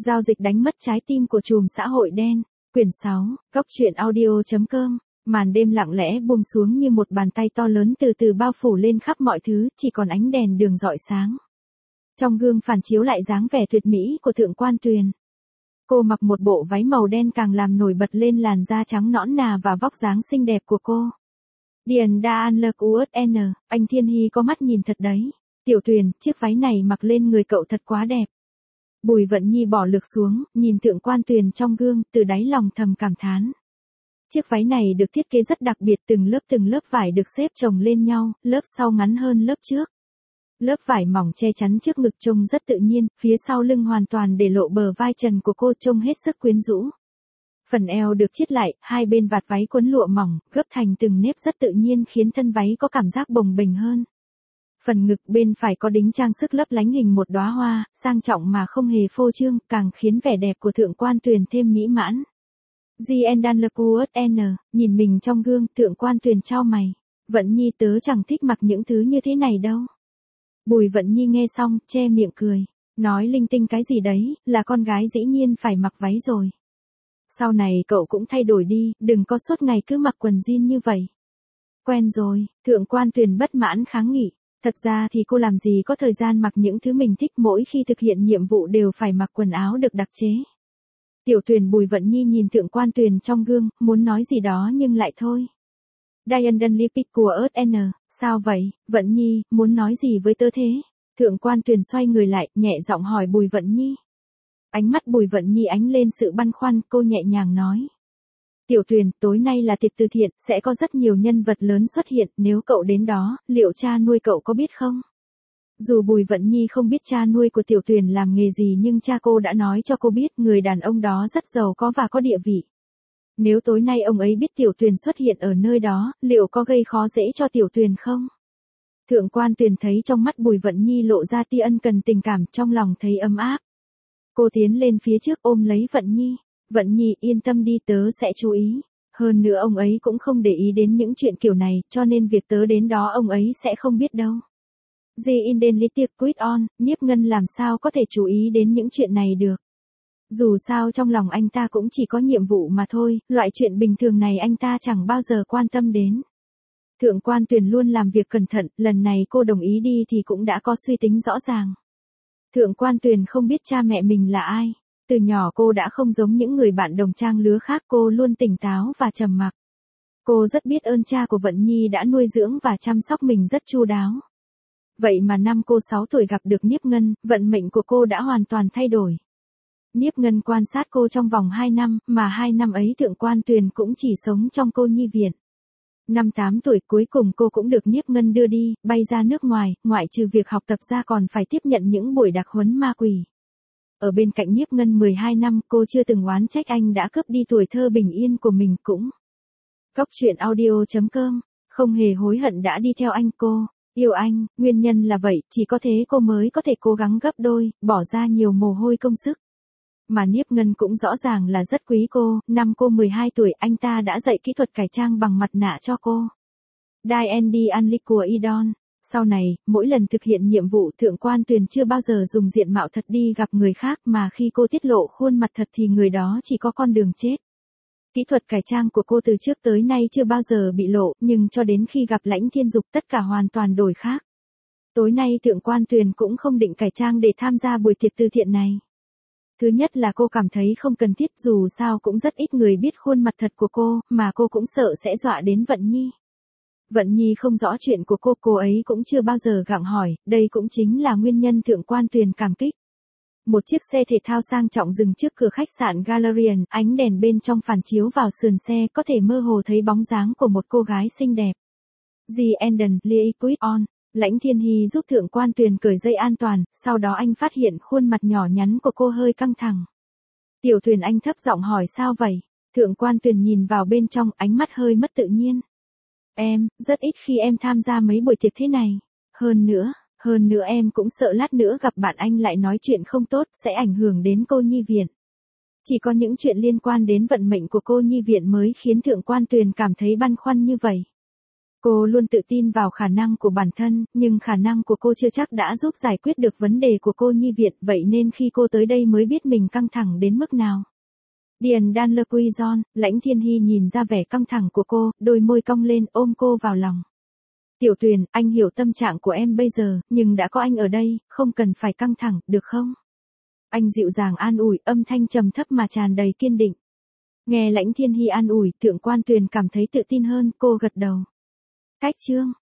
Giao dịch đánh mất trái tim của trùm xã hội đen. Quyển 6, góc truyện audio.com. Màn đêm lặng lẽ buông xuống như một bàn tay to lớn từ từ bao phủ lên khắp mọi thứ, chỉ còn ánh đèn đường rọi sáng. Trong gương phản chiếu lại dáng vẻ tuyệt mỹ của Thượng Quan Tuyền. Cô mặc một bộ váy màu đen càng làm nổi bật lên làn da trắng nõn nà và vóc dáng xinh đẹp của cô. Điền Đa An Lơ N, anh Thiên Hy có mắt nhìn thật đấy. Tiểu Tuyền, chiếc váy này mặc lên người cậu thật quá đẹp. Bùi Vận Nhi bỏ lược xuống, nhìn Thượng Quan Tuyền trong gương, từ đáy lòng thầm cảm thán. Chiếc váy này được thiết kế rất đặc biệt, từng lớp vải được xếp chồng lên nhau, lớp sau ngắn hơn lớp trước. Lớp vải mỏng che chắn trước ngực trông rất tự nhiên, phía sau lưng hoàn toàn để lộ bờ vai trần của cô trông hết sức quyến rũ. Phần eo được chiết lại, hai bên vạt váy quấn lụa mỏng, gấp thành từng nếp rất tự nhiên khiến thân váy có cảm giác bồng bềnh hơn. Phần ngực bên phải có đính trang sức lấp lánh hình một đóa hoa, sang trọng mà không hề phô trương, càng khiến vẻ đẹp của Thượng Quan Tuyền thêm mỹ mãn. N, nhìn mình trong gương, Thượng Quan Tuyền chau mày. Vận Nhi, tớ chẳng thích mặc những thứ như thế này đâu. Bùi Vận Nhi nghe xong, che miệng cười. Nói linh tinh cái gì đấy, là con gái dĩ nhiên phải mặc váy rồi. Sau này cậu cũng thay đổi đi, đừng có suốt ngày cứ mặc quần jean như vậy. Quen rồi, Thượng Quan Tuyền bất mãn kháng nghị. Thật ra thì cô làm gì có thời gian mặc những thứ mình thích, mỗi khi thực hiện nhiệm vụ đều phải mặc quần áo được đặc chế. Tiểu Tuyền. Bùi Vận Nhi nhìn Thượng Quan Tuyền trong gương, muốn nói gì đó nhưng lại thôi. Diane Lipid của N, sao vậy, Vận Nhi, muốn nói gì với tớ thế? Thượng Quan Tuyền xoay người lại, nhẹ giọng hỏi Bùi Vận Nhi. Ánh mắt Bùi Vận Nhi ánh lên sự băn khoăn, cô nhẹ nhàng nói. Tiểu Tuyền, tối nay là tiệc từ thiện, sẽ có rất nhiều nhân vật lớn xuất hiện, nếu cậu đến đó, liệu cha nuôi cậu có biết không? Dù Bùi Vận Nhi không biết cha nuôi của Tiểu Tuyền làm nghề gì nhưng cha cô đã nói cho cô biết người đàn ông đó rất giàu có và có địa vị. Nếu tối nay ông ấy biết Tiểu Tuyền xuất hiện ở nơi đó, liệu có gây khó dễ cho Tiểu Tuyền không? Thượng Quan Tuyền thấy trong mắt Bùi Vận Nhi lộ ra tia ân cần tình cảm, trong lòng thấy ấm áp. Cô tiến lên phía trước ôm lấy Vận Nhi. Vận Nhi, yên tâm đi, tớ sẽ chú ý. Hơn nữa ông ấy cũng không để ý đến những chuyện kiểu này, cho nên việc tớ đến đó ông ấy sẽ không biết đâu. Nhiếp Ngân làm sao có thể chú ý đến những chuyện này được. Dù sao trong lòng anh ta cũng chỉ có nhiệm vụ mà thôi, loại chuyện bình thường này anh ta chẳng bao giờ quan tâm đến. Thượng Quan Tuyền luôn làm việc cẩn thận, lần này cô đồng ý đi thì cũng đã có suy tính rõ ràng. Thượng Quan Tuyền không biết cha mẹ mình là ai. Từ nhỏ cô đã không giống những người bạn đồng trang lứa khác, cô luôn tỉnh táo và trầm mặc. Cô rất biết ơn cha của Vận Nhi đã nuôi dưỡng và chăm sóc mình rất chu đáo. Vậy mà năm cô 6 tuổi gặp được Nhiếp Ngân, vận mệnh của cô đã hoàn toàn thay đổi. Nhiếp Ngân quan sát cô trong vòng 2 năm, mà 2 năm ấy Thượng Quan Tuyền cũng chỉ sống trong cô nhi viện. Năm 8 tuổi cuối cùng cô cũng được Nhiếp Ngân đưa đi, bay ra nước ngoài, ngoại trừ việc học tập ra còn phải tiếp nhận những buổi đặc huấn ma quỷ. Ở bên cạnh Nhiếp Ngân 12 năm, cô chưa từng oán trách anh đã cướp đi tuổi thơ bình yên của mình cũng. Góc truyện audio.com, không hề hối hận đã đi theo anh. Cô yêu anh, nguyên nhân là vậy, chỉ có thế cô mới có thể cố gắng gấp đôi, bỏ ra nhiều mồ hôi công sức. Mà Nhiếp Ngân cũng rõ ràng là rất quý cô, năm cô 12 tuổi anh ta đã dạy kỹ thuật cải trang bằng mặt nạ cho cô. D&D Unleashed của Idon. Sau này, mỗi lần thực hiện nhiệm vụ Thượng Quan Tuyền chưa bao giờ dùng diện mạo thật đi gặp người khác, mà khi cô tiết lộ khuôn mặt thật thì người đó chỉ có con đường chết. Kỹ thuật cải trang của cô từ trước tới nay chưa bao giờ bị lộ, nhưng cho đến khi gặp Lãnh Thiên Dục tất cả hoàn toàn đổi khác. Tối nay Thượng Quan Tuyền cũng không định cải trang để tham gia buổi tiệc từ thiện này. Thứ nhất là cô cảm thấy không cần thiết, dù sao cũng rất ít người biết khuôn mặt thật của cô, mà cô cũng sợ sẽ dọa đến Vận Nhi. Vận Nhi không rõ chuyện của cô ấy cũng chưa bao giờ gặng hỏi, đây cũng chính là nguyên nhân Thượng Quan Tuyền cảm kích. Một chiếc xe thể thao sang trọng dừng trước cửa khách sạn Galerian, ánh đèn bên trong phản chiếu vào sườn xe, có thể mơ hồ thấy bóng dáng của một cô gái xinh đẹp. Lãnh Thiên Hy giúp Thượng Quan Tuyền cởi dây an toàn, sau đó anh phát hiện khuôn mặt nhỏ nhắn của cô hơi căng thẳng. Tiểu Tuyền, anh thấp giọng hỏi, sao vậy? Thượng Quan Tuyền nhìn vào bên trong, ánh mắt hơi mất tự nhiên. Em, rất ít khi em tham gia mấy buổi tiệc thế này. Hơn nữa em cũng sợ lát nữa gặp bạn anh lại nói chuyện không tốt, sẽ ảnh hưởng đến cô nhi viện. Chỉ có những chuyện liên quan đến vận mệnh của cô nhi viện mới khiến Thượng Quan Tuyền cảm thấy băn khoăn như vậy. Cô luôn tự tin vào khả năng của bản thân, nhưng khả năng của cô chưa chắc đã giúp giải quyết được vấn đề của cô nhi Việt, vậy nên khi cô tới đây mới biết mình căng thẳng đến mức nào. Điền Đan Lơ Quy Giòn, Lãnh Thiên Hy nhìn ra vẻ căng thẳng của cô, đôi môi cong lên ôm cô vào lòng. Tiểu Tuyền, anh hiểu tâm trạng của em bây giờ, nhưng đã có anh ở đây, không cần phải căng thẳng, được không? Anh dịu dàng an ủi, âm thanh trầm thấp mà tràn đầy kiên định. Nghe Lãnh Thiên Hy an ủi, Thượng quan Tuyền cảm thấy tự tin hơn, cô gật đầu. Cách chương